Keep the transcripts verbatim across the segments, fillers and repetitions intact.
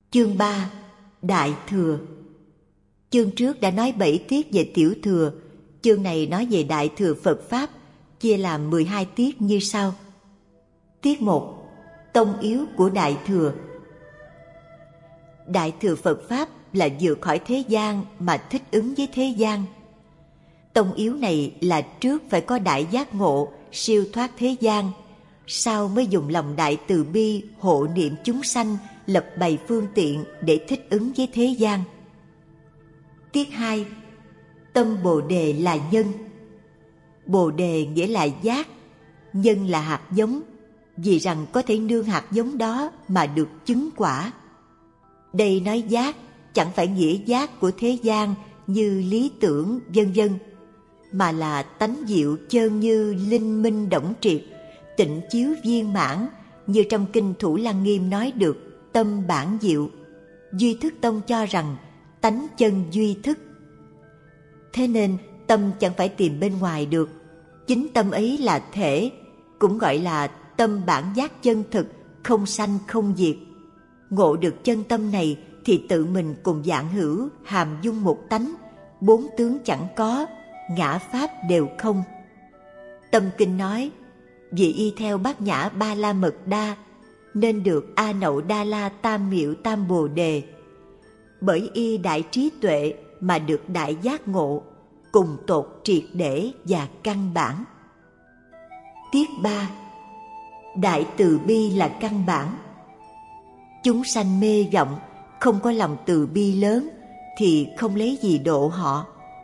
Chương ba. Đại Thừa. Chương trước đã nói bảy tiết về Tiểu Thừa, chương này nói về Đại Thừa Phật Pháp, chia làm mười hai tiết như sau. Tiết một. Tông yếu của Đại Thừa. Đại Thừa Phật Pháp là vượt khỏi thế gian mà thích ứng với thế gian. Tông yếu này là trước phải có đại giác ngộ, siêu thoát thế gian, sau mới dùng lòng đại từ bi hộ niệm chúng sanh, lập bày phương tiện để thích ứng với thế gian. Tiết hai. Tâm Bồ Đề là nhân. Bồ Đề nghĩa là giác, nhân là hạt giống, vì rằng có thể nương hạt giống đó mà được chứng quả. Đây nói giác chẳng phải nghĩa giác của thế gian như lý tưởng vân vân, mà là tánh diệu chơn như linh minh đổng triệt, tịnh chiếu viên mãn, như trong kinh Thủ Lăng Nghiêm nói được tâm bản diệu. Duy Thức Tông cho rằng tánh chân duy thức. Thế nên tâm chẳng phải tìm bên ngoài được, chính tâm ấy là thể, cũng gọi là tâm bản giác chân thực, không sanh không diệt. Ngộ được chân tâm này thì tự mình cùng vạn hữu hàm dung một tánh, bốn tướng chẳng có, ngã pháp đều không. Tâm kinh nói, vì y theo bát nhã ba la mật đa, nên được A Nậu Đa La Tam Miệu Tam Bồ Đề. Bởi y đại trí tuệ mà được đại giác ngộ, cùng tột triệt để và căn bản. Tiết ba. Đại từ bi là căn bản. Chúng sanh mê vọng, không có lòng từ bi lớn thì không lấy gì độ họ.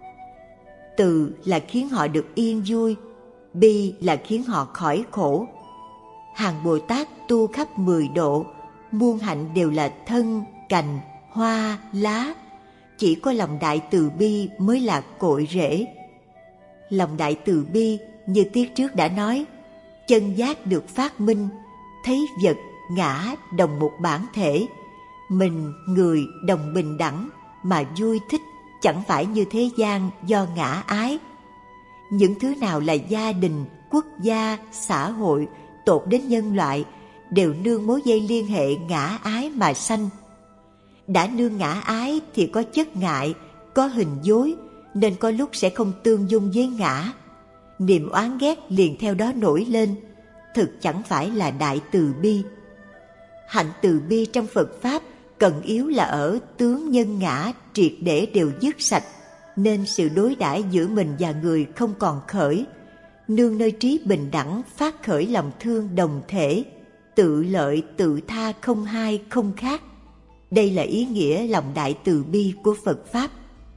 Từ là khiến họ được yên vui, bi là khiến họ khỏi khổ. Hàng Bồ Tát tu khắp mười độ, muôn hạnh đều là thân, cành, hoa, lá. Chỉ có lòng đại từ bi mới là cội rễ. Lòng đại từ bi như tiết trước đã nói, chân giác được phát minh, thấy vật, ngã đồng một bản thể, mình, người đồng bình đẳng mà vui thích, chẳng phải như thế gian do ngã ái. Những thứ nào là gia đình, quốc gia, xã hội, tột đến nhân loại, đều nương mối dây liên hệ ngã ái mà sanh. Đã nương ngã ái thì có chất ngại, có hình dối, nên có lúc sẽ không tương dung với ngã. Niềm oán ghét liền theo đó nổi lên, thực chẳng phải là đại từ bi. Hạnh từ bi trong Phật Pháp cần yếu là ở tướng nhân ngã triệt để đều dứt sạch, nên sự đối đãi giữa mình và người không còn khởi, nương nơi trí bình đẳng phát khởi lòng thương đồng thể, tự lợi tự tha không hai không khác. Đây là ý nghĩa lòng đại từ bi của Phật Pháp.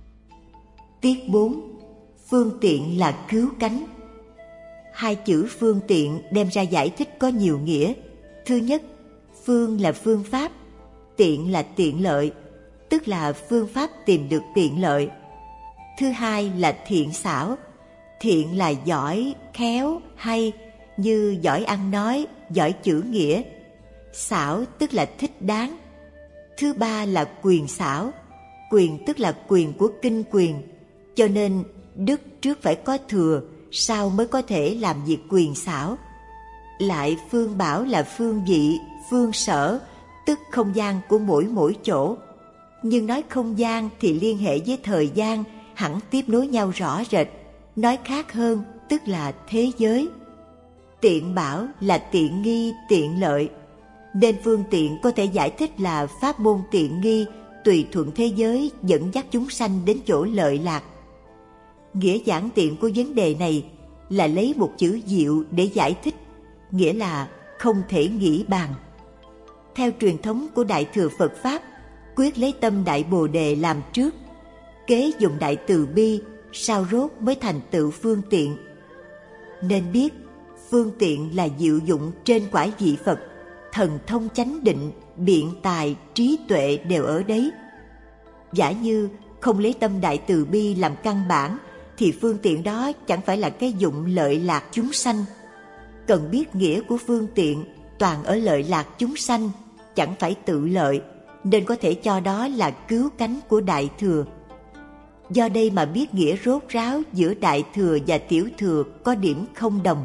Tiết bốn. Phương tiện là cứu cánh. Hai chữ phương tiện đem ra giải thích có nhiều nghĩa. Thứ nhất, phương là phương pháp, tiện là tiện lợi, tức là phương pháp tìm được tiện lợi. Thứ hai là thiện xảo, thiện là giỏi, khéo, hay, như giỏi ăn nói, giỏi chữ nghĩa. Xảo tức là thích đáng. Thứ ba là quyền xảo, quyền tức là quyền của kinh quyền, cho nên đức trước phải có thừa, sau mới có thể làm việc quyền xảo. Lại phương bảo là phương vị, phương sở, tức không gian của mỗi mỗi chỗ. Nhưng nói không gian thì liên hệ với thời gian, hẳn tiếp nối nhau rõ rệt. Nói khác hơn, tức là thế giới. Tiện bảo là tiện nghi, tiện lợi, nên phương tiện có thể giải thích là pháp môn tiện nghi, tùy thuận thế giới dẫn dắt chúng sanh đến chỗ lợi lạc. Nghĩa giản tiện của vấn đề này là lấy một chữ diệu để giải thích, nghĩa là không thể nghĩ bàn. Theo truyền thống của Đại Thừa Phật Pháp, quyết lấy tâm Đại Bồ Đề làm trước, kế dùng đại từ bi, sau rốt mới thành tựu phương tiện. Nên biết, phương tiện là diệu dụng trên quả vị Phật, thần thông chánh định, biện tài, trí tuệ đều ở đấy. Giả như không lấy tâm đại từ bi làm căn bản, thì phương tiện đó chẳng phải là cái dụng lợi lạc chúng sanh. Cần biết nghĩa của phương tiện toàn ở lợi lạc chúng sanh, chẳng phải tự lợi, nên có thể cho đó là cứu cánh của Đại Thừa. Do đây mà biết nghĩa rốt ráo giữa Đại Thừa và Tiểu Thừa có điểm không đồng.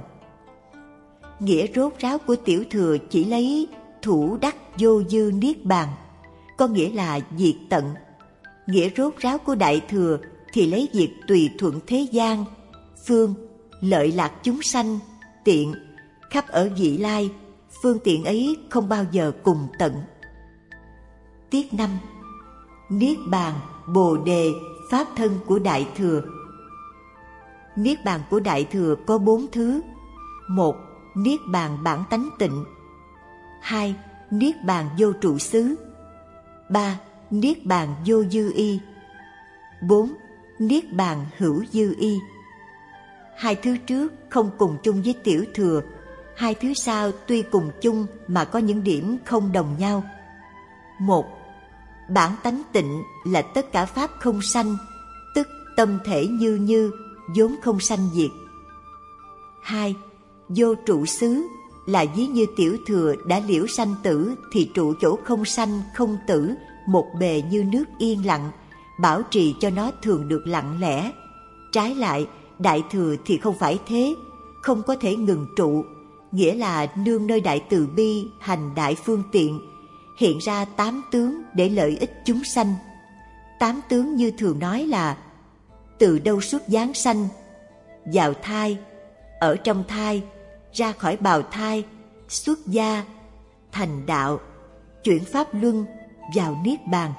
Nghĩa rốt ráo của Tiểu Thừa chỉ lấy thủ đắc vô dư niết bàn, có nghĩa là diệt tận. Nghĩa rốt ráo của Đại Thừa thì lấy việc tùy thuận thế gian, phương, lợi lạc chúng sanh, tiện, khắp ở vị lai, phương tiện ấy không bao giờ cùng tận. Tiết năm. Niết bàn, Bồ đề, pháp thân của Đại Thừa. Niết bàn của Đại Thừa có bốn thứ. Một. Niết bàn bản tánh tịnh. Hai. Niết bàn vô trụ xứ. Ba. Niết bàn vô dư y. Bốn. Niết bàn hữu dư y. Hai thứ trước không cùng chung với Tiểu Thừa, hai thứ sau tuy cùng chung mà có những điểm không đồng nhau. Một. Bản tánh tịnh là tất cả pháp không sanh, tức tâm thể như như, vốn không sanh diệt. Hai. Vô trụ xứ là ví như Tiểu Thừa đã liễu sanh tử thì trụ chỗ không sanh không tử, một bề như nước yên lặng, bảo trì cho nó thường được lặng lẽ. Trái lại, Đại Thừa thì không phải thế, không có thể ngừng trụ, nghĩa là nương nơi đại từ bi hành đại phương tiện, hiện ra tám tướng để lợi ích chúng sanh. Tám tướng như thường nói là từ đâu xuất giáng sanh, vào thai, ở trong thai, ra khỏi bào thai, xuất gia, thành đạo, chuyển pháp luân, vào niết bàn.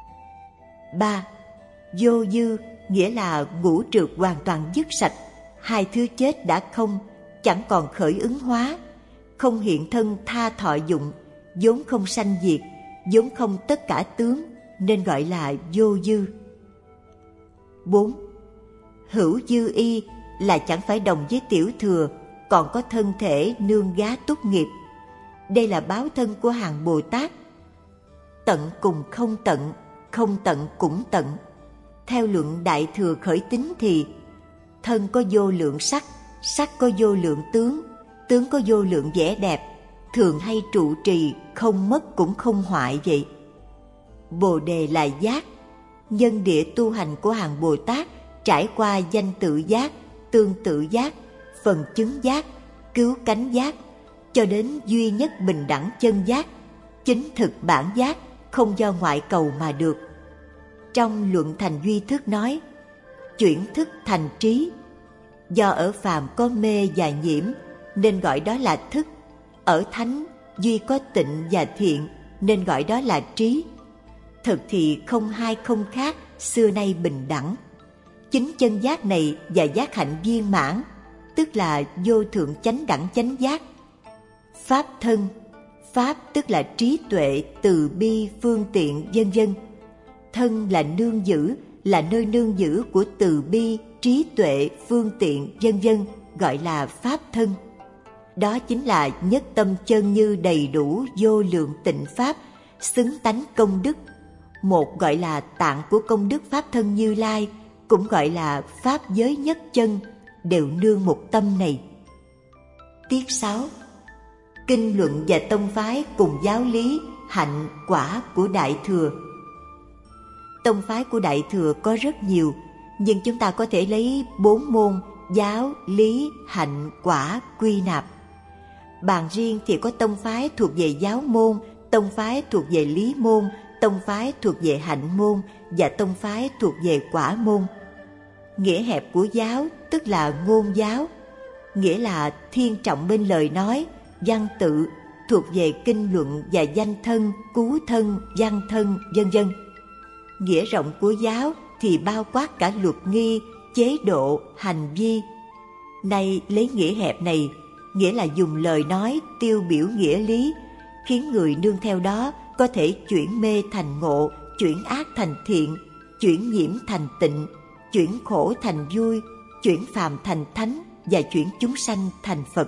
Ba. Vô dư nghĩa là ngũ trược hoàn toàn dứt sạch, hai thứ chết đã không, chẳng còn khởi ứng hóa, không hiện thân tha thọ dụng, vốn không sanh diệt, vốn không tất cả tướng, nên gọi là vô dư. Bốn. Hữu dư y là chẳng phải đồng với Tiểu Thừa, còn có thân thể nương gá túc nghiệp. Đây là báo thân của hàng Bồ Tát. Tận cùng không tận, không tận cũng tận. Theo luận Đại Thừa khởi tín thì thân có vô lượng sắc, sắc có vô lượng tướng, tướng có vô lượng vẻ đẹp, thường hay trụ trì, không mất cũng không hoại vậy. Bồ đề là giác, nhân địa tu hành của hàng Bồ Tát trải qua danh tự giác, tương tự giác, phần chứng giác, cứu cánh giác, cho đến duy nhất bình đẳng chân giác, chính thực bản giác, không do ngoại cầu mà được. Trong luận thành duy thức nói, chuyển thức thành trí, do ở phàm có mê và nhiễm nên gọi đó là thức, ở thánh duy có tịnh và thiện nên gọi đó là trí. Thực thì không hai không khác, xưa nay bình đẳng. Chính chân giác này và giác hạnh viên mãn, tức là vô thượng chánh đẳng chánh giác. Pháp thân, pháp tức là trí tuệ, từ bi, phương tiện, vân vân. Thân là nương giữ, là nơi nương giữ của từ bi, trí tuệ, phương tiện, vân vân, gọi là pháp thân. Đó chính là nhất tâm chân như đầy đủ vô lượng tịnh pháp, xứng tánh công đức. Một gọi là tạng của công đức pháp thân Như Lai, cũng gọi là pháp giới nhất chân, đều nương một tâm này. Tiết sáu. Kinh luận và tông phái cùng giáo lý, hạnh, quả của Đại Thừa. Tông phái của Đại Thừa có rất nhiều, nhưng chúng ta có thể lấy bốn môn giáo, lý, hạnh, quả quy nạp. Bàn riêng thì có tông phái thuộc về giáo môn, tông phái thuộc về lý môn, tông phái thuộc về hạnh môn và tông phái thuộc về quả môn. Nghĩa hẹp của giáo tức là ngôn giáo, nghĩa là thiên trọng bên lời nói, văn tự, thuộc về kinh luận và danh thân, cứu thân, văn thân, vân vân. Nghĩa rộng của giáo thì bao quát cả luật nghi, chế độ, hành vi. Nay lấy nghĩa hẹp này, nghĩa là dùng lời nói tiêu biểu nghĩa lý, khiến người nương theo đó có thể chuyển mê thành ngộ, chuyển ác thành thiện, chuyển nhiễm thành tịnh, chuyển khổ thành vui, chuyển phàm thành thánh và chuyển chúng sanh thành Phật.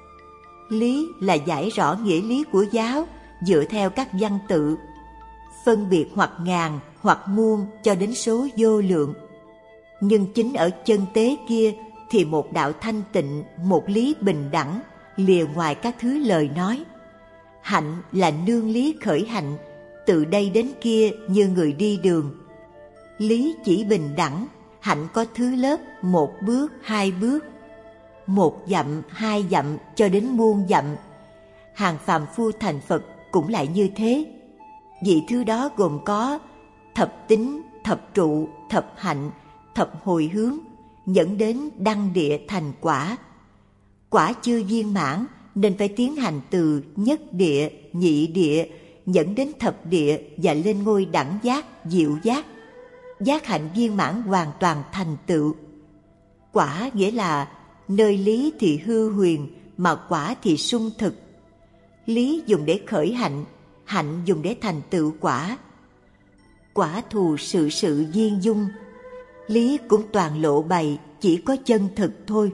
Lý là giải rõ nghĩa lý của giáo dựa theo các văn tự, phân biệt hoặc ngàn hoặc muôn cho đến số vô lượng. Nhưng chính ở chân tế kia thì một đạo thanh tịnh, một lý bình đẳng, lìa ngoài các thứ lời nói. Hạnh là nương lý khởi hạnh, từ đây đến kia như người đi đường. Lý chỉ bình đẳng, hạnh có thứ lớp một bước, hai bước, một dặm, hai dặm cho đến muôn dặm. Hàng phàm phu thành Phật cũng lại như thế. Vị thứ đó gồm có thập tính, thập trụ, thập hạnh, thập hồi hướng, dẫn đến đăng địa thành quả. Quả chưa viên mãn nên phải tiến hành từ nhất địa, nhị địa, dẫn đến thập địa và lên ngôi đẳng giác, diệu giác. Giác hạnh viên mãn hoàn toàn thành tựu. Quả nghĩa là nơi lý thì hư huyền, mà quả thì sung thực. Lý dùng để khởi hạnh, hạnh dùng để thành tựu quả. Quả thù sự sự viên dung, lý cũng toàn lộ bày, chỉ có chân thực thôi.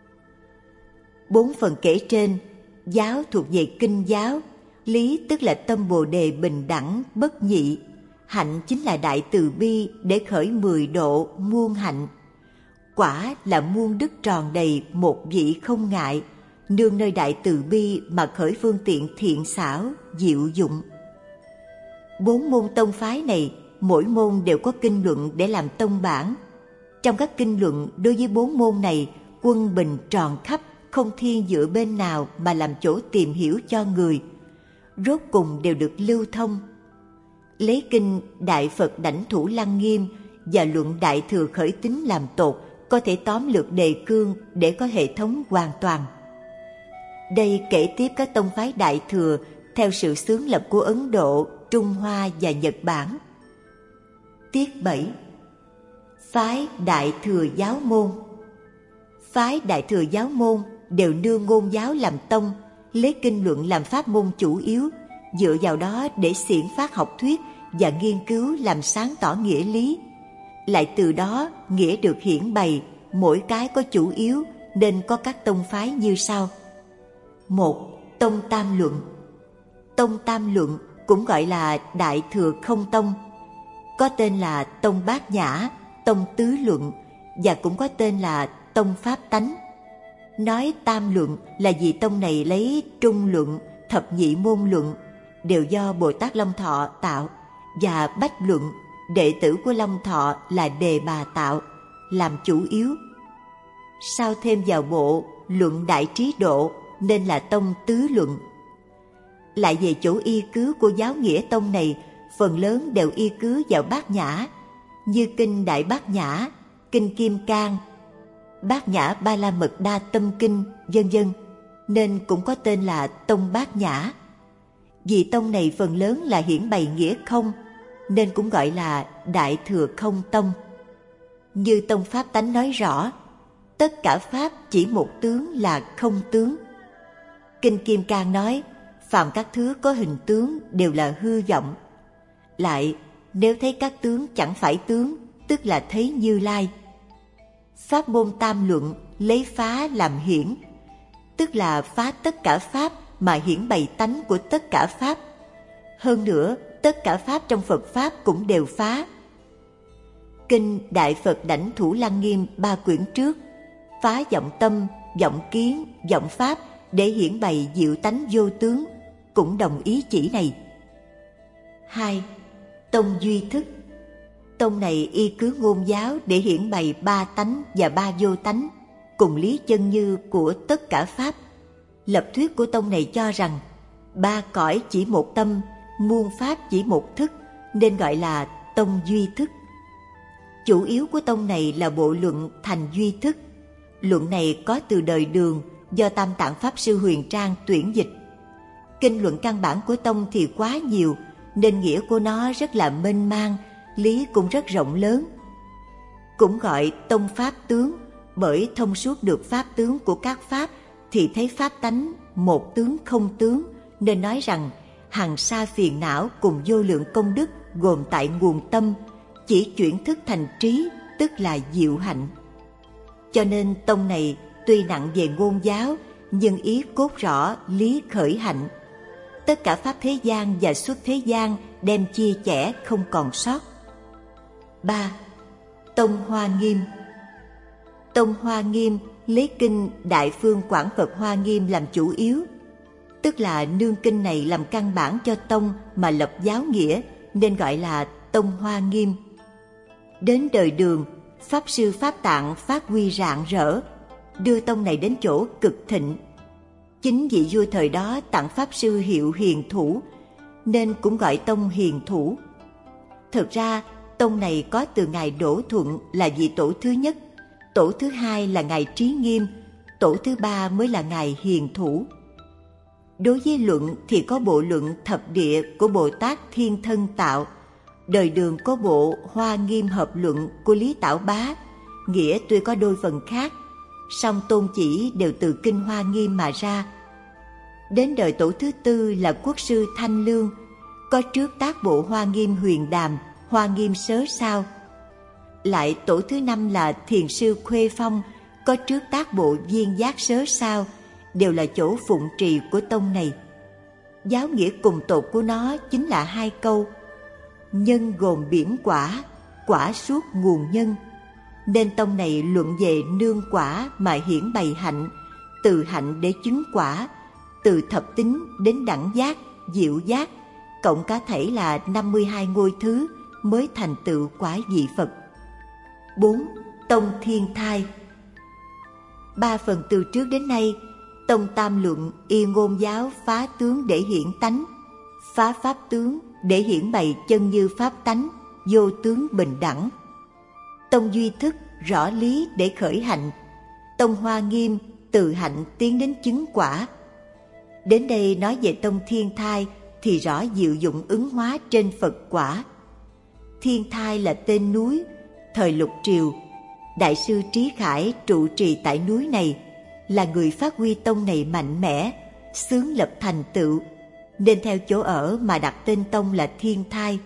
Bốn phần kể trên, giáo thuộc về kinh giáo, lý tức là tâm Bồ Đề bình đẳng, bất nhị, hạnh chính là đại từ bi để khởi mười độ muôn hạnh. Quả là muôn đức tròn đầy, một vị không ngại, nương nơi đại từ bi mà khởi phương tiện thiện xảo, diệu dụng. Bốn môn tông phái này, mỗi môn đều có kinh luận để làm tông bản. Trong các kinh luận đối với bốn môn này, quân bình tròn khắp, không thiên dựa bên nào mà làm chỗ tìm hiểu cho người, rốt cùng đều được lưu thông. Lấy kinh Đại Phật Đảnh Thủ Lăng Nghiêm và luận Đại Thừa Khởi Tín làm tột, có thể tóm lược đề cương để có hệ thống hoàn toàn. Đây kể tiếp các tông phái Đại Thừa theo sự xướng lập của Ấn Độ, Trung Hoa và Nhật Bản. Tiết bảy. Phái Đại Thừa Giáo Môn. Phái Đại Thừa Giáo Môn đều nương ngôn giáo làm tông, lấy kinh luận làm pháp môn chủ yếu, dựa vào đó để xiển phát học thuyết và nghiên cứu làm sáng tỏ nghĩa lý. Lại từ đó nghĩa được hiển bày, mỗi cái có chủ yếu nên có các tông phái như sau. Một. Tông Tam Luận. Tông Tam Luận cũng gọi là Đại Thừa Không Tông, có tên là Tông Bát Nhã, Tông Tứ Luận và cũng có tên là Tông Pháp Tánh. Nói Tam Luận là vì tông này lấy Trung Luận, Thập Nhị Môn Luận đều do Bồ Tát Long Thọ tạo, và Bách Luận, đệ tử của Long Thọ là Đề Bà tạo, làm chủ yếu. Sau thêm vào bộ Luận Đại Trí Độ nên là Tông Tứ Luận. Lại về chỗ y cứ của giáo nghĩa tông này, phần lớn đều y cứ vào Bát Nhã, như kinh Đại Bát Nhã, kinh Kim Cang, Bát Nhã Ba La Mật Đa Tâm Kinh, vân vân, nên cũng có tên là Tông Bát Nhã. Vì tông này phần lớn là hiển bày nghĩa không, nên cũng gọi là Đại Thừa Không Tông. Như Tông Pháp Tánh nói rõ, tất cả pháp chỉ một tướng là không tướng. Kinh Kim Cang nói, phàm các thứ có hình tướng đều là hư vọng. Lại, nếu thấy các tướng chẳng phải tướng, tức là thấy Như Lai. Pháp môn Tam Luận lấy phá làm hiển, tức là phá tất cả pháp mà hiển bày tánh của tất cả pháp. Hơn nữa, tất cả pháp trong Phật Pháp cũng đều phá. Kinh Đại Phật Đảnh Thủ Lăng Nghiêm ba quyển trước, phá vọng tâm, vọng kiến, vọng pháp để hiển bày diệu tánh vô tướng, cũng đồng ý chỉ này. Hai. Tông Duy Thức. Tông này y cứ ngôn giáo để hiển bày ba tánh và ba vô tánh, cùng lý chân như của tất cả pháp. Lập thuyết của tông này cho rằng ba cõi chỉ một tâm, muôn pháp chỉ một thức, nên gọi là Tông Duy Thức. Chủ yếu của tông này là bộ luận Thành Duy Thức. Luận này có từ đời Đường, do Tam Tạng Pháp Sư Huyền Trang tuyển dịch. Kinh luận căn bản của tông thì quá nhiều, nên nghĩa của nó rất là mênh mang, lý cũng rất rộng lớn. Cũng gọi tông pháp tướng, bởi thông suốt được pháp tướng của các pháp thì thấy pháp tánh một tướng không tướng, nên nói rằng hằng sa phiền não cùng vô lượng công đức gồm tại nguồn tâm, chỉ chuyển thức thành trí, tức là diệu hạnh. Cho nên tông này tuy nặng về ngôn giáo, nhưng ý cốt rõ lý khởi hạnh. Tất cả pháp thế gian và xuất thế gian đem chia chẻ không còn sót. Ba. Tông Hoa Nghiêm. Tông Hoa Nghiêm lấy kinh Đại Phương Quảng Phật Hoa Nghiêm làm chủ yếu, tức là nương kinh này làm căn bản cho tông mà lập giáo nghĩa, nên gọi là Tông Hoa Nghiêm. Đến đời Đường, Pháp Sư Pháp Tạng phát huy rạng rỡ, đưa tông này đến chỗ cực thịnh. Chính vị vua thời đó tặng Pháp Sư hiệu hiền thủ, nên cũng gọi tông Hiền Thủ. Thực ra, tông này có từ ngài Đỗ Thuận là vị tổ thứ nhất, tổ thứ hai là ngài Trí Nghiêm, tổ thứ ba mới là ngài Hiền Thủ. Đối với luận thì có bộ luận Thập Địa của Bồ Tát Thiên Thân Tạo, đời Đường có bộ Hoa Nghiêm Hợp Luận của Lý Tảo Bá, nghĩa tuy có đôi phần khác, song tôn chỉ đều từ kinh Hoa Nghiêm mà ra. Đến đời tổ thứ tư là Quốc sư Thanh Lương, có trước tác bộ Hoa Nghiêm Huyền Đàm, Hoa Nghiêm Sớ Sao. Lại tổ thứ năm là Thiền sư Khuê Phong, có trước tác bộ Viên Giác Sớ Sao, đều là chỗ phụng trì của tông này. Giáo nghĩa cùng tột của nó chính là hai câu: nhân gồm biển quả, quả suốt nguồn nhân. Nên tông này luận về nương quả mà hiển bày hạnh, từ hạnh để chứng quả, từ thập tính đến đẳng giác, diệu giác, cộng cả thảy là năm mươi hai ngôi thứ mới thành tựu quả vị Phật. bốn. Tông Thiên Thai. Ba phần từ trước đến nay, tông Tam Luận y ngôn giáo phá tướng để hiển tánh, phá pháp tướng để hiển bày chân như pháp tánh, vô tướng bình đẳng. Tông Duy Thức rõ lý để khởi hạnh, tông Hoa Nghiêm từ hạnh tiến đến chứng quả. Đến đây nói về tông Thiên Thai thì rõ diệu dụng ứng hóa trên Phật quả. Thiên Thai là tên núi, thời Lục Triều, Đại sư Trí Khải trụ trì tại núi này, là người phát huy tông này mạnh mẽ, xướng lập thành tựu, nên theo chỗ ở mà đặt tên tông là Thiên Thai.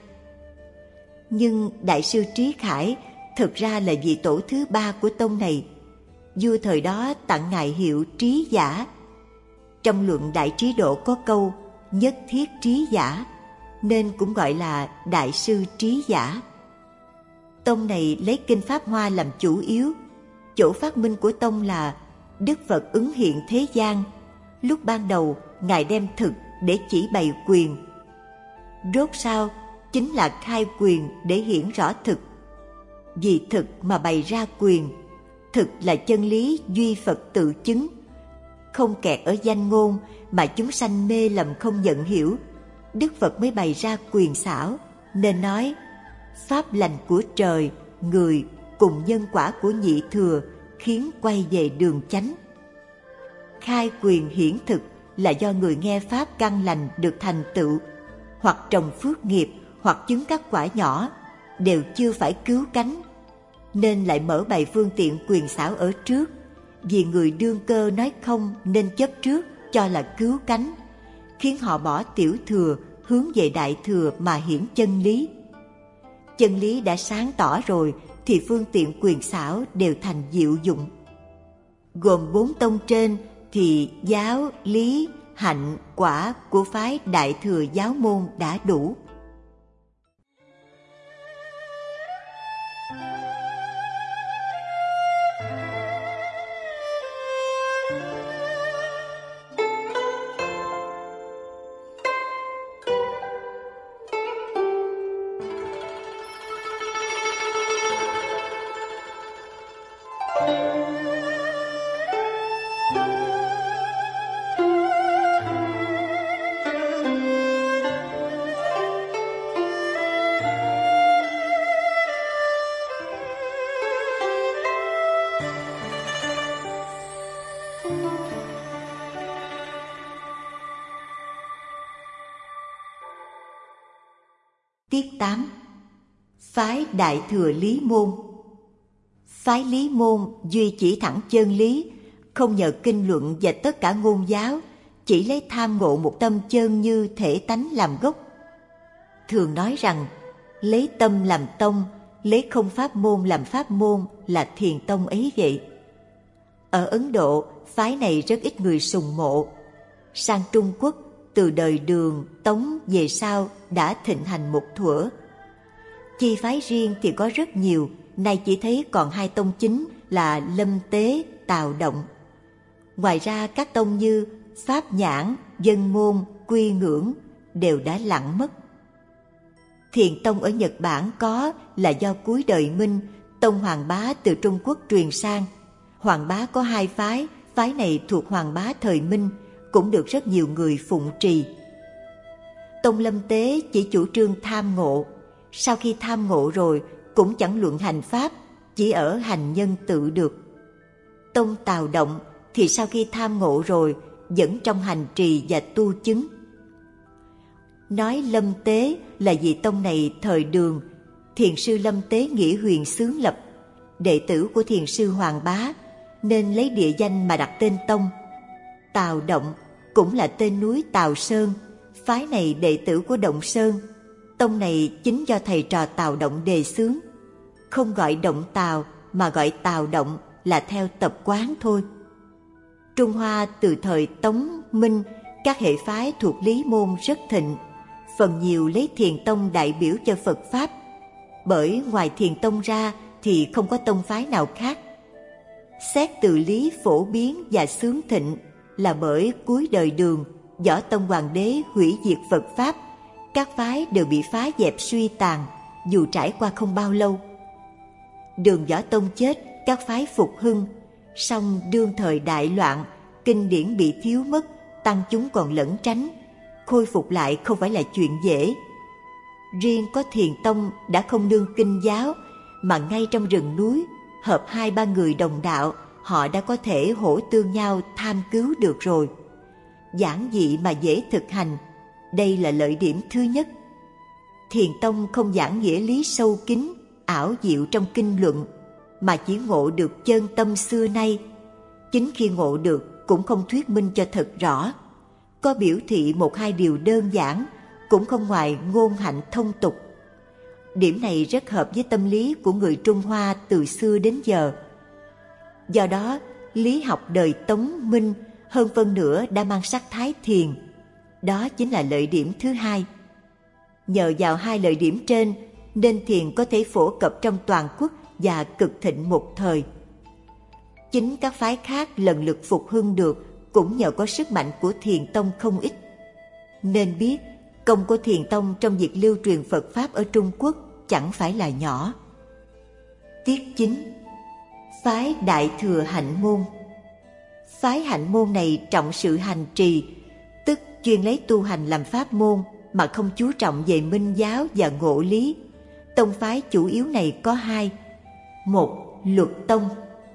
Nhưng Đại sư Trí Khải thực ra là vị tổ thứ ba của tông này. Vua thời đó tặng ngài hiệu Trí Giả. Trong luận Đại Trí Độ có câu nhất thiết trí giả, nên cũng gọi là Đại sư Trí Giả. Tông này lấy kinh Pháp Hoa làm chủ yếu. Chỗ phát minh của tông là Đức Phật ứng hiện thế gian. Lúc ban đầu, ngài đem thực để chỉ bày quyền. Rốt sau, chính là khai quyền để hiển rõ thực. Vì thực mà bày ra quyền. Thực là chân lý duy Phật tự chứng, không kẹt ở danh ngôn mà chúng sanh mê lầm không nhận hiểu. Đức Phật mới bày ra quyền xảo, nên nói pháp lành của trời, người cùng nhân quả của nhị thừa khiến quay về đường chánh. Khai quyền hiển thực là do người nghe pháp căn lành được thành tựu, hoặc trồng phước nghiệp, hoặc chứng các quả nhỏ, đều chưa phải cứu cánh, nên lại mở bày phương tiện quyền xảo ở trước. Vì người đương cơ nói không nên chấp trước cho là cứu cánh, khiến họ bỏ tiểu thừa hướng về đại thừa mà hiển chân lý. Chân lý đã sáng tỏ rồi thì phương tiện quyền xảo đều thành diệu dụng. Gồm bốn tông trên thì giáo, lý, hạnh, quả của phái đại thừa giáo môn đã đủ. Tiết tám. Phái Đại Thừa Lý Môn. Phái Lý Môn duy chỉ thẳng chân lý, không nhờ kinh luận và tất cả ngôn giáo, chỉ lấy tham ngộ một tâm chân như thể tánh làm gốc. Thường nói rằng lấy tâm làm tông, lấy không pháp môn làm pháp môn là thiền tông ấy vậy. Ở Ấn Độ, phái này rất ít người sùng mộ. Sang Trung Quốc, từ đời Đường, Tống về sau đã thịnh hành một thuở. Chi phái riêng thì có rất nhiều, nay chỉ thấy còn hai tông chính là Lâm Tế, Tào Động. Ngoài ra các tông như Pháp Nhãn, Dân Môn, Quy Ngưỡng đều đã lặng mất. Thiền tông ở Nhật Bản có là do cuối đời Minh, tông Hoàng Bá từ Trung Quốc truyền sang. Hoàng Bá có hai phái, phái này thuộc Hoàng Bá thời Minh, cũng được rất nhiều người phụng trì. Tông Lâm Tế chỉ chủ trương tham ngộ, sau khi tham ngộ rồi cũng chẳng luận hành pháp, chỉ ở hành nhân tự được. Tông Tào Động thì sau khi tham ngộ rồi vẫn trong hành trì và tu chứng. Nói Lâm Tế là vì tông này thời Đường, thiền sư Lâm Tế Nghĩa Huyền xướng lập, đệ tử của thiền sư Hoàng Bá, nên lấy địa danh mà đặt tên tông. Tào Động cũng là tên núi Tào Sơn, phái này đệ tử của Động Sơn. Tông này chính do thầy trò Tào Động đề xướng, không gọi Động Tào mà gọi Tào Động là theo tập quán thôi. Trung Hoa từ thời Tống, Minh, các hệ phái thuộc lý môn rất thịnh, phần nhiều lấy Thiền Tông đại biểu cho Phật Pháp, bởi ngoài Thiền Tông ra thì không có tông phái nào khác. Xét từ lý phổ biến và xướng thịnh là bởi cuối đời Đường, Võ Tông Hoàng đế hủy diệt Phật Pháp, các phái đều bị phá dẹp suy tàn, dù trải qua không bao lâu. Đường Võ Tông chết, các phái phục hưng, song đương thời đại loạn, kinh điển bị thiếu mất, tăng chúng còn lẩn tránh, khôi phục lại không phải là chuyện dễ. Riêng có Thiền Tông đã không nương kinh giáo, mà ngay trong rừng núi, hợp hai ba người đồng đạo, họ đã có thể hỗ tương nhau tham cứu được rồi. Giản dị mà dễ thực hành, đây là lợi điểm thứ nhất. Thiền Tông không giảng nghĩa lý sâu kín, ảo diệu trong kinh luận, mà chỉ ngộ được chân tâm xưa nay. Chính khi ngộ được cũng không thuyết minh cho thật rõ, có biểu thị một hai điều đơn giản, cũng không ngoài ngôn hạnh thông tục. Điểm này rất hợp với tâm lý của người Trung Hoa từ xưa đến giờ. Do đó, lý học đời Tống Minh hơn phân nửa đã mang sắc thái thiền. Đó chính là lợi điểm thứ hai. Nhờ vào hai lợi điểm trên, nên thiền có thể phổ cập trong toàn quốc và cực thịnh một thời. Chính các phái khác lần lượt phục hưng được cũng nhờ có sức mạnh của Thiền Tông không ít. Nên biết, công của Thiền Tông trong việc lưu truyền Phật Pháp ở Trung Quốc chẳng phải là nhỏ. Tiết chính. Phái Đại Thừa Hạnh Môn. Phái Hạnh Môn này trọng sự hành trì, tức chuyên lấy tu hành làm pháp môn, mà không chú trọng về minh giáo và ngộ lý. Tông phái chủ yếu này có hai. Một, Luật Tông.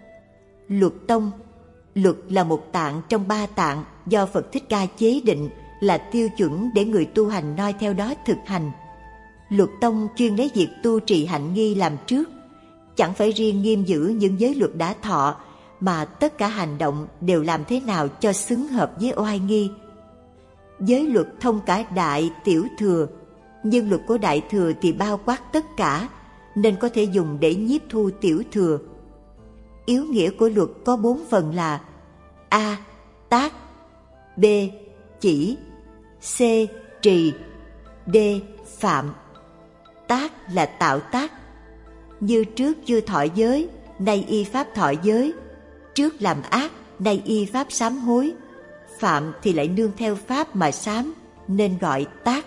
Luật Tông, luật là một tạng trong ba tạng do Phật Thích Ca chế định, là tiêu chuẩn để người tu hành noi theo đó thực hành. Luật Tông chuyên lấy việc tu trì hạnh nghi làm trước, chẳng phải riêng nghiêm giữ những giới luật đã thọ, mà tất cả hành động đều làm thế nào cho xứng hợp với oai nghi. Giới luật thông cả đại, tiểu thừa, nhưng luật của đại thừa thì bao quát tất cả, nên có thể dùng để nhiếp thu tiểu thừa. Yếu nghĩa của luật có bốn phần là: A. Tác, B. Chỉ, C. Trì, D. Phạm. Tác là tạo tác, như trước chưa thọ giới, nay y pháp thọ giới; trước làm ác, nay y pháp sám hối. Phạm thì lại nương theo pháp mà sám, nên gọi tác.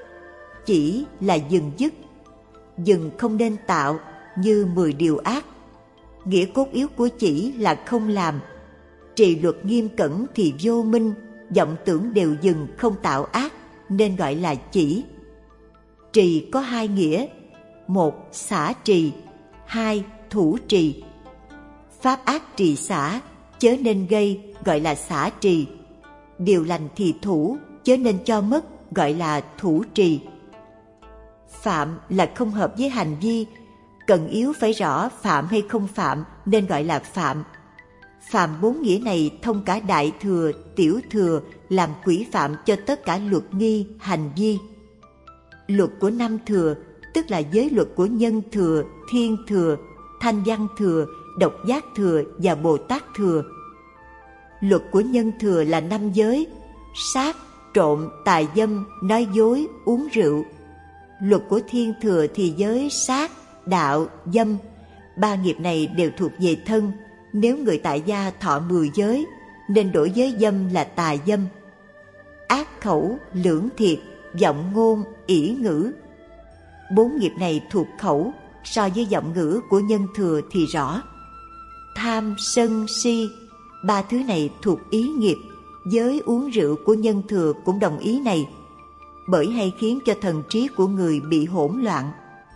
Chỉ là dừng dứt, dừng không nên tạo, như mười điều ác. Nghĩa cốt yếu của chỉ là không làm. Trì luật nghiêm cẩn thì vô minh, vọng tưởng đều dừng, không tạo ác, nên gọi là chỉ. Trì có hai nghĩa: một, xả trì; hai, thủ trì. Pháp ác trì xả, chớ nên gây, gọi là xả trì. Điều lành thì thủ, chớ nên cho mất, gọi là thủ trì. Phạm là không hợp với hành vi, cần yếu phải rõ phạm hay không phạm, nên gọi là phạm. Phạm bốn nghĩa này thông cả đại thừa, tiểu thừa, làm quỹ phạm cho tất cả luật nghi, hành vi. Luật của năm thừa, tức là giới luật của nhân thừa, thiên thừa, thanh văn thừa, độc giác thừa và Bồ Tát thừa. Luật của nhân thừa là năm giới: sát, trộm, tà dâm, nói dối, uống rượu. Luật của thiên thừa thì giới sát, đạo, dâm. Ba nghiệp này đều thuộc về thân. Nếu người tại gia thọ mười giới, nên đổi giới dâm là tà dâm. Ác khẩu, lưỡng thiệt, vọng ngôn, ỷ ngữ. Bốn nghiệp này thuộc khẩu, so với vọng ngữ của nhân thừa thì rõ. Tham, sân, si, ba thứ này thuộc ý nghiệp. Giới uống rượu của nhân thừa cũng đồng ý này. bởi hay khiến cho thần trí của người bị hỗn loạn.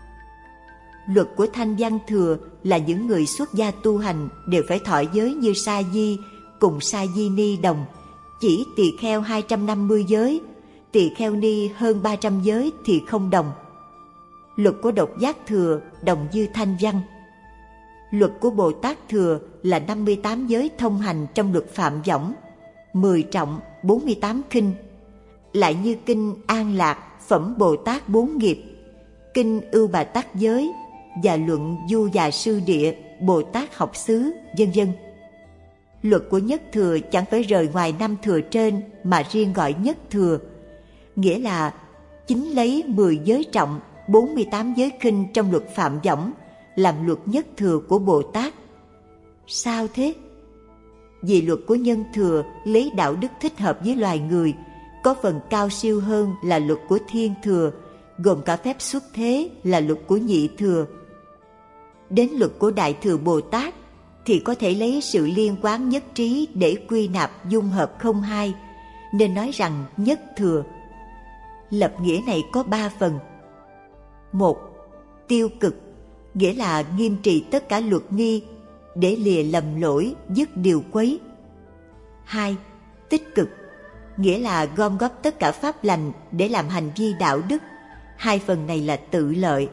Luật của Thanh Văn Thừa là những người xuất gia tu hành đều phải thọ giới như Sa Di cùng Sa Di Ni đồng, chỉ tỳ kheo hai trăm năm mươi giới, tỳ kheo ni hơn ba trăm giới thì không đồng. Luật của Độc Giác Thừa đồng như Thanh Văn. Luật của Bồ Tát Thừa là năm mươi tám giới thông hành trong luật Phạm Võng, mười trọng, bốn mươi tám kinh, lại như kinh An Lạc, Phẩm Bồ Tát Bốn Nghiệp, kinh Ưu Bà Tát Giới và luận Du Già Sư Địa, Bồ Tát Học Xứ, vân vân. Luật của Nhất Thừa chẳng phải rời ngoài năm thừa trên mà riêng gọi Nhất Thừa, nghĩa là chính lấy mười giới trọng, bốn mươi tám giới kinh trong luật Phạm Võng làm luật Nhất Thừa của Bồ Tát. Sao thế? Vì luật của Nhân Thừa lấy đạo đức thích hợp với loài người, có phần cao siêu hơn là luật của Thiên Thừa, gồm cả phép xuất thế là luật của Nhị Thừa. Đến luật của Đại Thừa Bồ Tát thì có thể lấy sự liên quán nhất trí để quy nạp dung hợp không hai, nên nói rằng Nhất Thừa. Lập nghĩa này có ba phần. Một, tiêu cực, nghĩa là nghiêm trị tất cả luật nghi để lìa lầm lỗi, dứt điều quấy. Hai, tích cực, nghĩa là gom góp tất cả pháp lành để làm hành vi đạo đức. Hai phần này là tự lợi.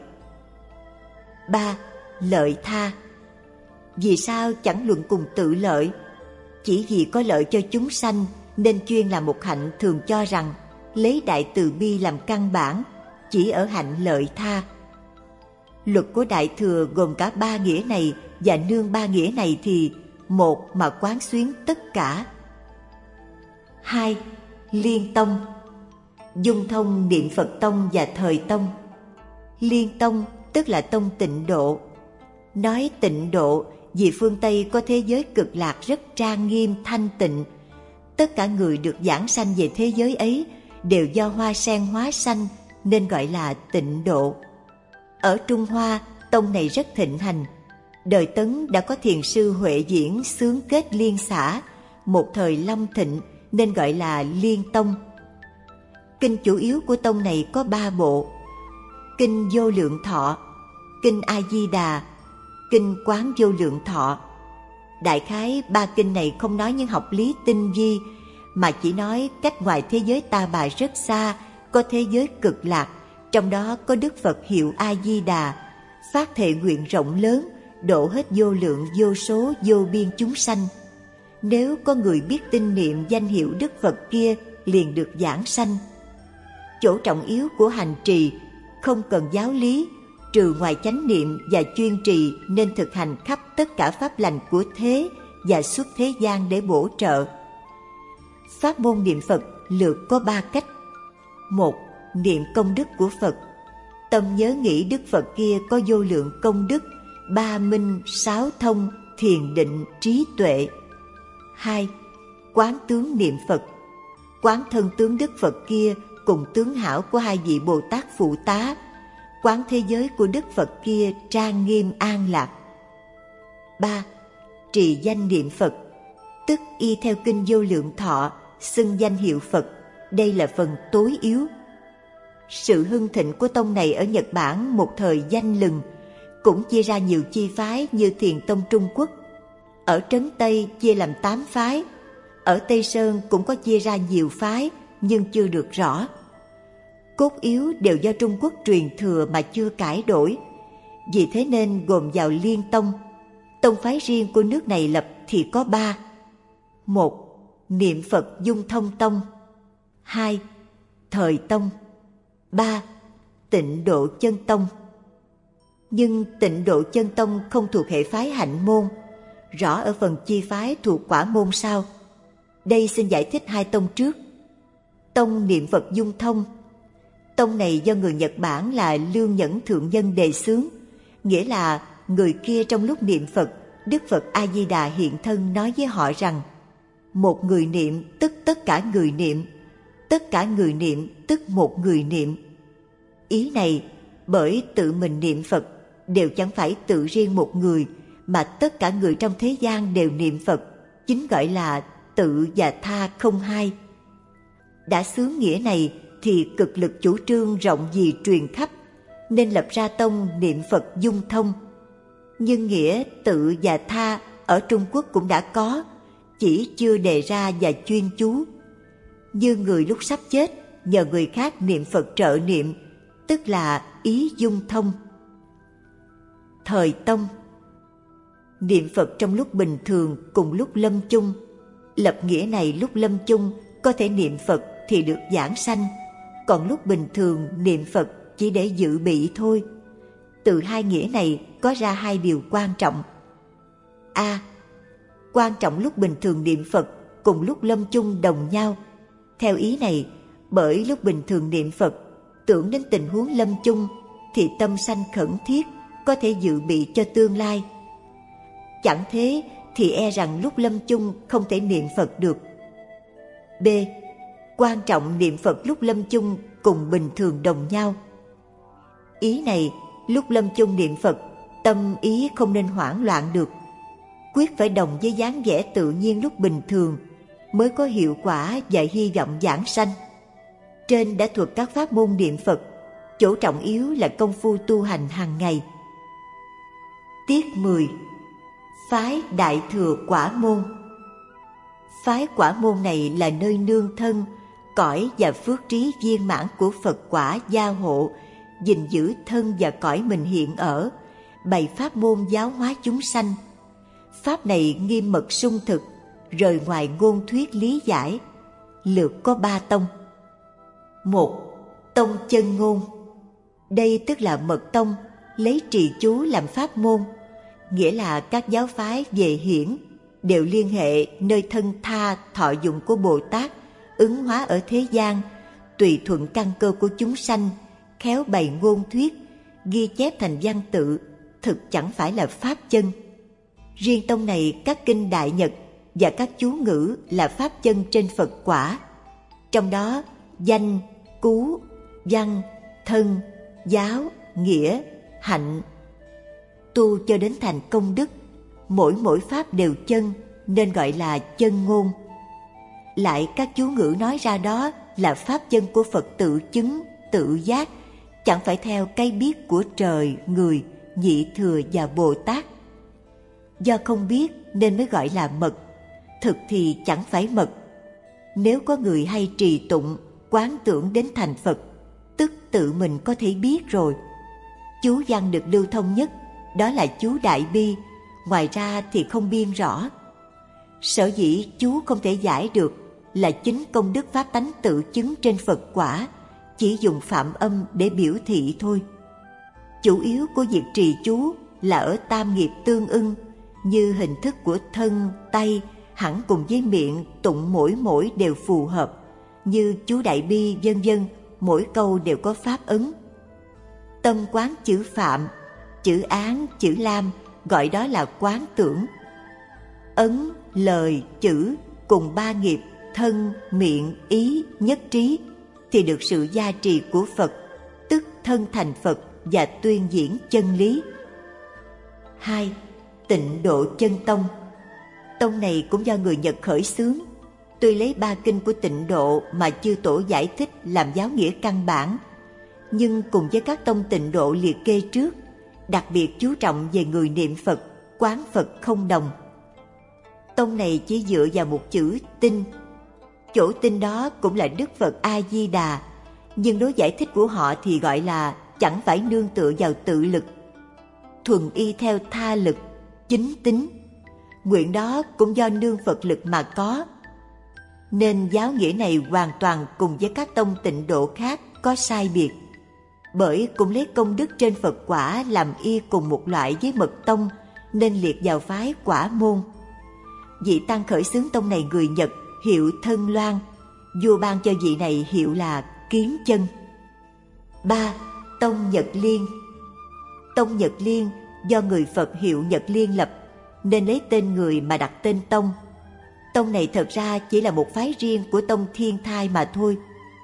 Ba, lợi tha. Vì sao chẳng luận cùng tự lợi? Chỉ vì có lợi cho chúng sanh nên chuyên làm một hạnh thường cho rằng lấy đại từ bi làm căn bản, chỉ ở hạnh lợi tha. Luật của Đại Thừa gồm cả ba nghĩa này, và nương ba nghĩa này thì một mà quán xuyến tất cả. Hai, liên tông, dung thông niệm Phật tông và thời tông. Liên tông tức là tông Tịnh Độ. Nói Tịnh Độ vì phương Tây có thế giới cực lạc rất trang nghiêm thanh tịnh. Tất cả người được giảng sanh về thế giới ấy đều do hoa sen hóa sanh nên gọi là Tịnh Độ. Ở Trung Hoa, tông này rất thịnh hành. Đời Tấn đã có thiền sư Huệ Diễn xướng kết liên xã, một thời long thịnh nên gọi là Liên Tông. Kinh chủ yếu của tông này có ba bộ: Kinh Vô Lượng Thọ, Kinh A Di Đà, Kinh Quán Vô Lượng Thọ. Đại khái ba kinh này không nói những học lý tinh vi, mà chỉ nói cách ngoài thế giới ta bà rất xa có thế giới cực lạc, trong đó có Đức Phật hiệu A Di Đà, phát thệ nguyện rộng lớn, độ hết vô lượng vô số vô biên chúng sanh. Nếu có người biết tin niệm danh hiệu Đức Phật kia liền được giảng sanh. Chỗ trọng yếu của hành trì không cần giáo lý, trừ ngoài chánh niệm và chuyên trì nên thực hành khắp tất cả pháp lành của thế và xuất thế gian để bổ trợ. Pháp môn niệm Phật lược có ba cách. Một, niệm công đức của Phật. Tâm nhớ nghĩ Đức Phật kia có vô lượng công đức, ba minh, sáu thông, thiền định, trí tuệ. Hai, quán tướng niệm Phật. Quán thân tướng Đức Phật kia cùng tướng hảo của hai vị Bồ Tát phụ tá. Quán thế giới của Đức Phật kia trang nghiêm an lạc. Ba, trì danh niệm Phật, tức y theo kinh Vô Lượng Thọ, xưng danh hiệu Phật. Đây là phần tối yếu. Sự hưng thịnh của tông này ở Nhật Bản một thời danh lừng, cũng chia ra nhiều chi phái như Thiền Tông Trung Quốc. Ở Trấn Tây chia làm tám phái, ở Tây Sơn cũng có chia ra nhiều phái nhưng chưa được rõ. Cốt yếu đều do Trung Quốc truyền thừa mà chưa cải đổi, vì thế nên gồm vào Liên Tông. Tông phái riêng của nước này lập thì có ba: một, niệm Phật Dung Thông Tông; hai, Thời Tông; ba, Tịnh Độ Chân Tông. Nhưng Tịnh Độ Chân Tông không thuộc hệ phái hạnh môn, rõ ở phần chi phái thuộc quả môn sau. Đây xin giải thích hai tông trước. Tông niệm Phật Dung Thông. Tông này do người Nhật Bản là Lương Nhẫn Thượng Nhân đề xướng, nghĩa là người kia trong lúc niệm Phật, Đức Phật A Di Đà hiện thân nói với họ rằng: một người niệm tức tất cả người niệm, tất cả người niệm tức một người niệm. Ý này bởi tự mình niệm Phật đều chẳng phải tự riêng một người, mà tất cả người trong thế gian đều niệm Phật, chính gọi là tự và tha không hai. Đã xướng nghĩa này thì cực lực chủ trương rộng gì truyền khắp, nên lập ra tông niệm Phật Dung Thông. Nhưng nghĩa tự và tha ở Trung Quốc cũng đã có, chỉ chưa đề ra và chuyên chú. Như người lúc sắp chết nhờ người khác niệm Phật trợ niệm, tức là ý Dung Thông. Thời Tông, niệm Phật trong lúc bình thường cùng lúc lâm chung. Lập nghĩa này lúc lâm chung có thể niệm Phật thì được giảng sanh, còn lúc bình thường niệm Phật chỉ để dự bị thôi. Từ hai nghĩa này có ra hai điều quan trọng. A. Quan trọng lúc bình thường niệm Phật cùng lúc lâm chung đồng nhau. Theo ý này, bởi lúc bình thường niệm Phật tưởng đến tình huống lâm chung thì tâm sanh khẩn thiết, có thể dự bị cho tương lai. Chẳng thế thì e rằng lúc lâm chung không thể niệm Phật được. B. Quan trọng niệm Phật lúc lâm chung cùng bình thường đồng nhau. Ý này, lúc lâm chung niệm Phật, tâm ý không nên hoảng loạn được. Quyết phải đồng với dáng vẻ tự nhiên lúc bình thường mới có hiệu quả và hy vọng giảng sanh. Trên đã thuật các pháp môn niệm Phật, chỗ trọng yếu là công phu tu hành hàng ngày. Tiết mười. Phái Đại Thừa Quả Môn. Phái Quả Môn này là nơi nương thân, cõi và phước trí viên mãn của Phật quả gia hộ, gìn giữ thân và cõi mình hiện ở, bày pháp môn giáo hóa chúng sanh. Pháp này nghiêm mật sung thực, rời ngoài ngôn thuyết lý giải. Lược có ba tông. Một. Tông chân ngôn. Đây tức là mật tông, lấy trì chú làm pháp môn, nghĩa là các giáo phái về hiển đều liên hệ nơi thân tha thọ dụng của Bồ Tát, ứng hóa ở thế gian, tùy thuận căn cơ của chúng sanh, khéo bày ngôn thuyết, ghi chép thành văn tự, thực chẳng phải là pháp chân. Riêng tông này các kinh Đại Nhật và các chú ngữ là pháp chân trên Phật quả. Trong đó danh, cú, văn, thân, giáo, nghĩa, hạnh, tu cho đến thành công đức, mỗi mỗi pháp đều chân nên gọi là chân ngôn. Lại các chú ngữ nói ra đó là pháp chân của Phật tự chứng, tự giác, chẳng phải theo cái biết của trời, người, nhị thừa và Bồ Tát. Do không biết nên mới gọi là mật, thực thì chẳng phải mật. Nếu có người hay trì tụng, quán tưởng đến thành Phật, tức tự mình có thể biết rồi. Chú văn được lưu thông nhất, đó là chú Đại Bi, ngoài ra thì không biên rõ. Sở dĩ chú không thể giải được là chính công đức pháp tánh tự chứng trên Phật quả, chỉ dùng phạm âm để biểu thị thôi. Chủ yếu của việc trì chú là ở tam nghiệp tương ưng, như hình thức của thân, tay, hẳn cùng với miệng tụng mỗi mỗi đều phù hợp, như chú Đại Bi vân vân, mỗi câu đều có pháp ấn. Tâm quán chữ phạm, chữ án, chữ lam, gọi đó là quán tưởng. Ấn, lời, chữ cùng ba nghiệp thân, miệng, ý nhất trí thì được sự gia trì của Phật, tức thân thành Phật và tuyên diễn chân lý. Hai. Tịnh Độ Chân Tông. Tông này cũng do người Nhật khởi xướng. Tuy lấy ba kinh của Tịnh Độ mà chư tổ giải thích làm giáo nghĩa căn bản, nhưng cùng với các tông Tịnh Độ liệt kê trước, đặc biệt chú trọng về người niệm Phật, quán Phật không đồng. Tông này chỉ dựa vào một chữ tin. Chỗ tin đó cũng là Đức Phật A Di Đà, nhưng đối giải thích của họ thì gọi là chẳng phải nương tựa vào tự lực, thuần y theo tha lực, chính tính. Nguyện đó cũng do nương Phật lực mà có, nên giáo nghĩa này hoàn toàn cùng với các tông Tịnh Độ khác có sai biệt. Bởi cũng lấy công đức trên Phật quả làm y cùng một loại với mật tông, nên liệt vào phái Quả Môn. Vị tăng khởi xướng tông này người Nhật, hiệu Thân Loan, vua ban cho vị này hiệu là Kiến Chân. Ba. Tông Nhật Liên. Tông Nhật Liên do người Phật hiệu Nhật Liên lập, nên lấy tên người mà đặt tên tông. Tông này thật ra chỉ là một phái riêng của tông Thiên Thai mà thôi.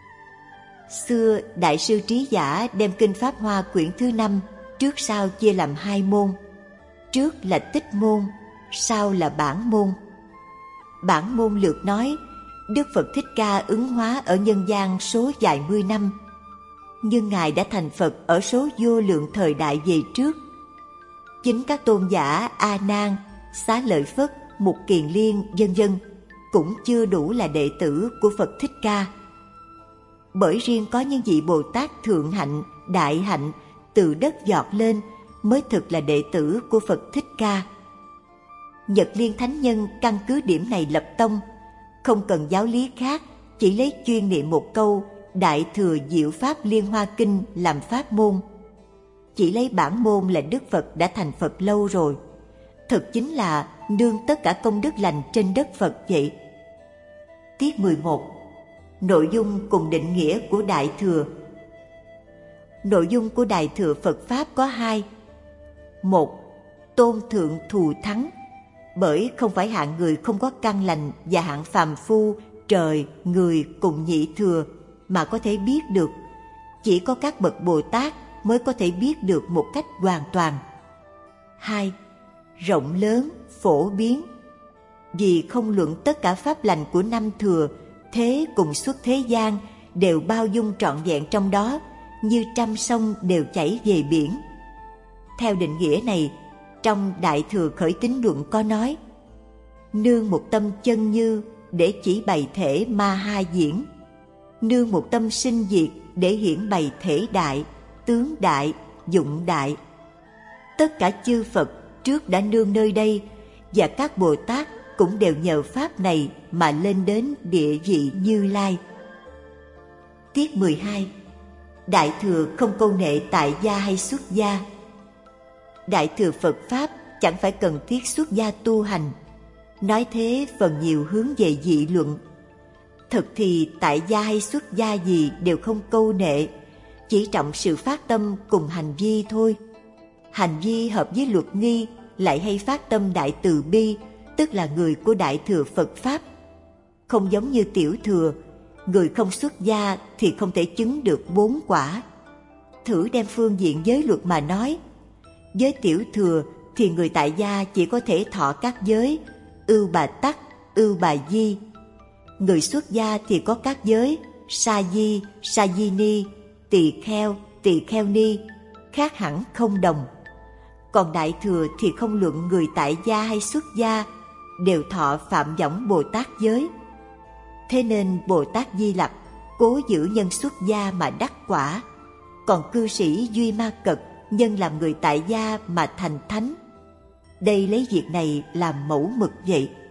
Xưa Đại sư Trí Giả đem Kinh Pháp Hoa quyển thứ năm trước sau chia làm hai môn. Trước là Tích môn, sau là Bản môn. Bản môn lược nói Đức Phật Thích Ca ứng hóa ở nhân gian số vài mươi năm, nhưng Ngài đã thành Phật ở số vô lượng thời đại về trước. Chính các tôn giả A Nan, Xá Lợi Phất, Mục Kiền Liên, vân vân cũng chưa đủ là đệ tử của Phật Thích Ca. Bởi riêng có những vị Bồ Tát thượng hạnh, đại hạnh từ đất giọt lên mới thực là đệ tử của Phật Thích Ca. Nhật Liên Thánh Nhân căn cứ điểm này lập tông, không cần giáo lý khác, chỉ lấy chuyên niệm một câu Đại Thừa Diệu Pháp Liên Hoa Kinh làm pháp môn. Chỉ lấy bản môn là Đức Phật đã thành Phật lâu rồi, thực chính là nương tất cả công đức lành trên đất Phật vậy. Tiết mười một. Nội dung cùng định nghĩa của Đại Thừa. Nội dung của Đại Thừa Phật Pháp có hai. Một, tôn thượng thù thắng, bởi không phải hạng người không có căn lành và hạng phàm phu, trời, người cùng nhị thừa mà có thể biết được. Chỉ có các bậc Bồ Tát mới có thể biết được một cách hoàn toàn. Hai, rộng lớn, phổ biến, vì không luận tất cả pháp lành của năm thừa, thế cùng xuất thế gian đều bao dung trọn vẹn trong đó, như trăm sông đều chảy về biển. Theo định nghĩa này, trong Đại Thừa Khởi Tín Luận có nói: nương một tâm chân như để chỉ bày thể ma ha diễn, nương một tâm sinh diệt để hiển bày thể đại, tướng đại, dụng đại. Tất cả chư Phật trước đã nương nơi đây, và các Bồ Tát cũng đều nhờ pháp này mà lên đến địa vị Như Lai. Tiết mười hai. Đại Thừa không câu nệ tại gia hay xuất gia. Đại Thừa Phật Pháp chẳng phải cần thiết xuất gia tu hành. Nói thế phần nhiều hướng về dị luận. Thực thì tại gia hay xuất gia gì đều không câu nệ, chỉ trọng sự phát tâm cùng hành vi thôi. Hành vi hợp với luật nghi lại hay phát tâm đại từ bi, tức là người của Đại Thừa Phật Pháp. Không giống như tiểu thừa, người không xuất gia thì không thể chứng được bốn quả. Thử đem phương diện giới luật mà nói, với tiểu thừa thì người tại gia chỉ có thể thọ các giới ưu bà tắc, ưu bà di. Người xuất gia thì có các giới sa di, sa di ni, tỳ kheo, tỳ kheo ni, khác hẳn không đồng. Còn Đại Thừa thì không luận người tại gia hay xuất gia, đều thọ Phạm Võng Bồ Tát giới. Thế nên Bồ Tát Di Lặc cố giữ nhân xuất gia mà đắc quả, còn cư sĩ Duy Ma Cật nhân làm người tại gia mà thành thánh. Đây lấy việc này làm mẫu mực vậy.